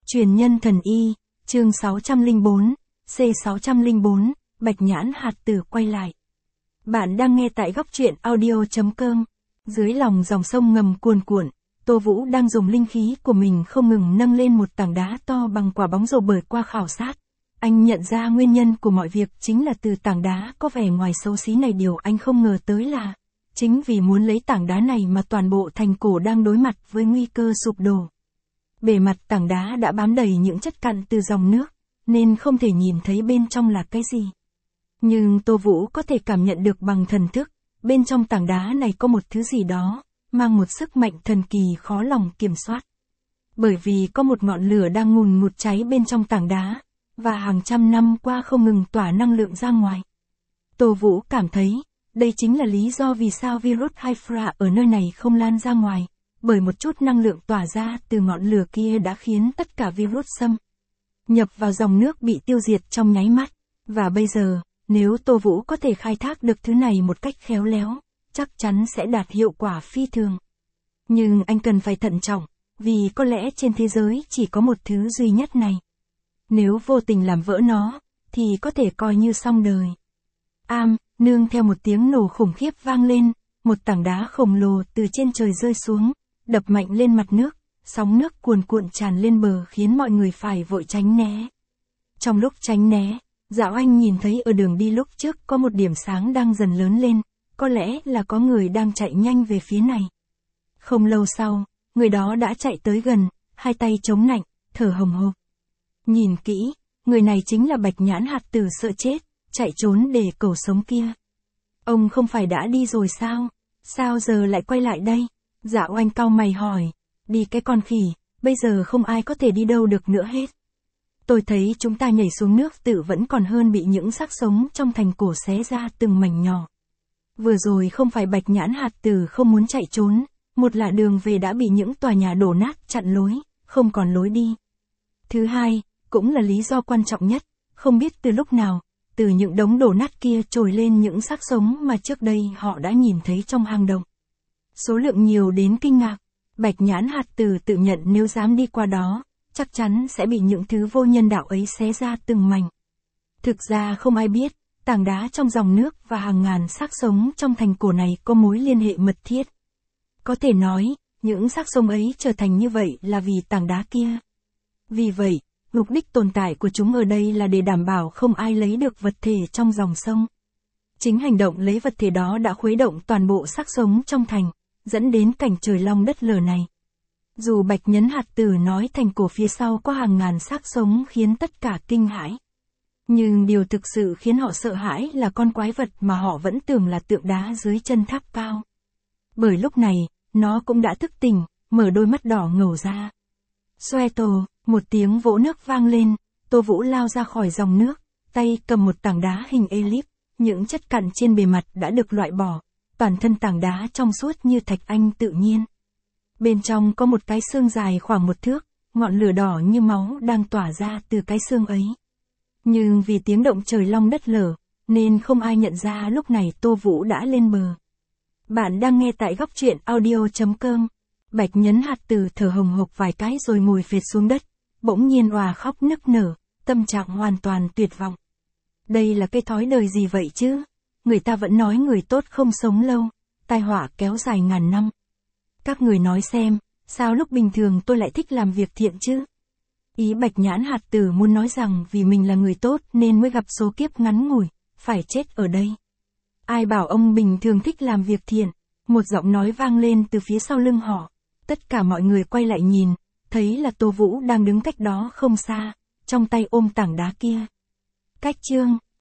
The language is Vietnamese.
Truyền nhân thần y, chương 604, C604, Bạch Nhãn hạt tử quay lại. Bạn đang nghe tại góc truyện audio.com. Dưới lòng dòng sông ngầm cuồn cuộn, Tô Vũ đang dùng linh khí của mình không ngừng nâng lên một tảng đá to bằng quả bóng rổ bởi qua khảo sát. Anh nhận ra nguyên nhân của mọi việc chính là từ tảng đá có vẻ ngoài xấu xí này. Điều anh không ngờ tới là, chính vì muốn lấy tảng đá này mà toàn bộ thành cổ đang đối mặt với nguy cơ sụp đổ. Bề mặt tảng đá đã bám đầy những chất cặn từ dòng nước, nên không thể nhìn thấy bên trong là cái gì. Nhưng Tô Vũ có thể cảm nhận được bằng thần thức, bên trong tảng đá này có một thứ gì đó, mang một sức mạnh thần kỳ khó lòng kiểm soát. Bởi vì có một ngọn lửa đang ngùn ngụt cháy bên trong tảng đá, và hàng trăm năm qua không ngừng tỏa năng lượng ra ngoài. Tô Vũ cảm thấy, đây chính là lý do vì sao virus Hydra ở nơi này không lan ra ngoài, bởi một chút năng lượng tỏa ra từ ngọn lửa kia đã khiến tất cả virus xâm nhập vào dòng nước bị tiêu diệt trong nháy mắt. Và bây giờ, nếu Tô Vũ có thể khai thác được thứ này một cách khéo léo, chắc chắn sẽ đạt hiệu quả phi thường. Nhưng anh cần phải thận trọng, vì có lẽ trên thế giới chỉ có một thứ duy nhất này. Nếu vô tình làm vỡ nó, thì có thể coi như xong đời. Nương theo một tiếng nổ khủng khiếp vang lên, một tảng đá khổng lồ từ trên trời rơi xuống, đập mạnh lên mặt nước, sóng nước cuồn cuộn tràn lên bờ khiến mọi người phải vội tránh né. Trong lúc tránh né, Dạo Anh nhìn thấy ở đường đi lúc trước có một điểm sáng đang dần lớn lên, có lẽ là có người đang chạy nhanh về phía này. Không lâu sau, người đó đã chạy tới gần, hai tay chống nạnh, thở hồng hộc. Nhìn kỹ, người này chính là Bạch Nhãn hạt tử sợ chết, chạy trốn để cầu sống kia. Ông không phải đã đi rồi sao? Sao giờ lại quay lại đây? Dạo Anh cau mày hỏi. Đi cái con khỉ, bây giờ không ai có thể đi đâu được nữa hết. Tôi thấy chúng ta nhảy xuống nước tự vẫn còn hơn bị những xác sống trong thành cổ xé ra từng mảnh nhỏ. Vừa rồi không phải Bạch Nhãn hạt tử không muốn chạy trốn, một là đường về đã bị những tòa nhà đổ nát chặn lối, không còn lối đi. Thứ hai, cũng là lý do quan trọng nhất, không biết từ lúc nào, từ những đống đổ nát kia trồi lên những xác sống mà trước đây họ đã nhìn thấy trong hang động. Số lượng nhiều đến kinh ngạc. Bạch Nhãn hạt tử tự nhận nếu dám đi qua đó, chắc chắn sẽ bị những thứ vô nhân đạo ấy xé ra từng mảnh. Thực ra không ai biết, tảng đá trong dòng nước và hàng ngàn xác sống trong thành cổ này có mối liên hệ mật thiết. Có thể nói, những xác sống ấy trở thành như vậy là vì tảng đá kia. Vì vậy, mục đích tồn tại của chúng ở đây là để đảm bảo không ai lấy được vật thể trong dòng sông. Chính hành động lấy vật thể đó đã khuấy động toàn bộ xác sống trong thành, dẫn đến cảnh trời long đất lở này. Dù Bạch Nhãn hạt tử nói thành cổ phía sau có hàng ngàn xác sống khiến tất cả kinh hãi. Nhưng điều thực sự khiến họ sợ hãi là con quái vật mà họ vẫn tưởng là tượng đá dưới chân tháp cao. Bởi lúc này, nó cũng đã thức tỉnh, mở đôi mắt đỏ ngầu ra. Xoe tổ, một tiếng vỗ nước vang lên, Tô Vũ lao ra khỏi dòng nước, tay cầm một tảng đá hình elip, những chất cặn trên bề mặt đã được loại bỏ. Toàn thân tảng đá trong suốt như thạch anh tự nhiên. Bên trong có một cái xương dài khoảng 1 thước, ngọn lửa đỏ như máu đang tỏa ra từ cái xương ấy. Nhưng vì tiếng động trời long đất lở, nên không ai nhận ra lúc này Tô Vũ đã lên bờ. Bạn đang nghe tại góc truyện audio.com. Bạch Nhãn hạt tử thở hồng hộc vài cái rồi ngồi phệt xuống đất, bỗng nhiên òa khóc nức nở, tâm trạng hoàn toàn tuyệt vọng. Đây là cái thói đời gì vậy chứ? Người ta vẫn nói người tốt không sống lâu, tai họa kéo dài ngàn năm. Các người nói xem, sao lúc bình thường tôi lại thích làm việc thiện chứ? Ý Bạch Nhãn hạt tử muốn nói rằng vì mình là người tốt nên mới gặp số kiếp ngắn ngủi, phải chết ở đây. Ai bảo ông bình thường thích làm việc thiện? Một giọng nói vang lên từ phía sau lưng họ. Tất cả mọi người quay lại nhìn, thấy là Tô Vũ đang đứng cách đó không xa, trong tay ôm tảng đá kia. Cách chương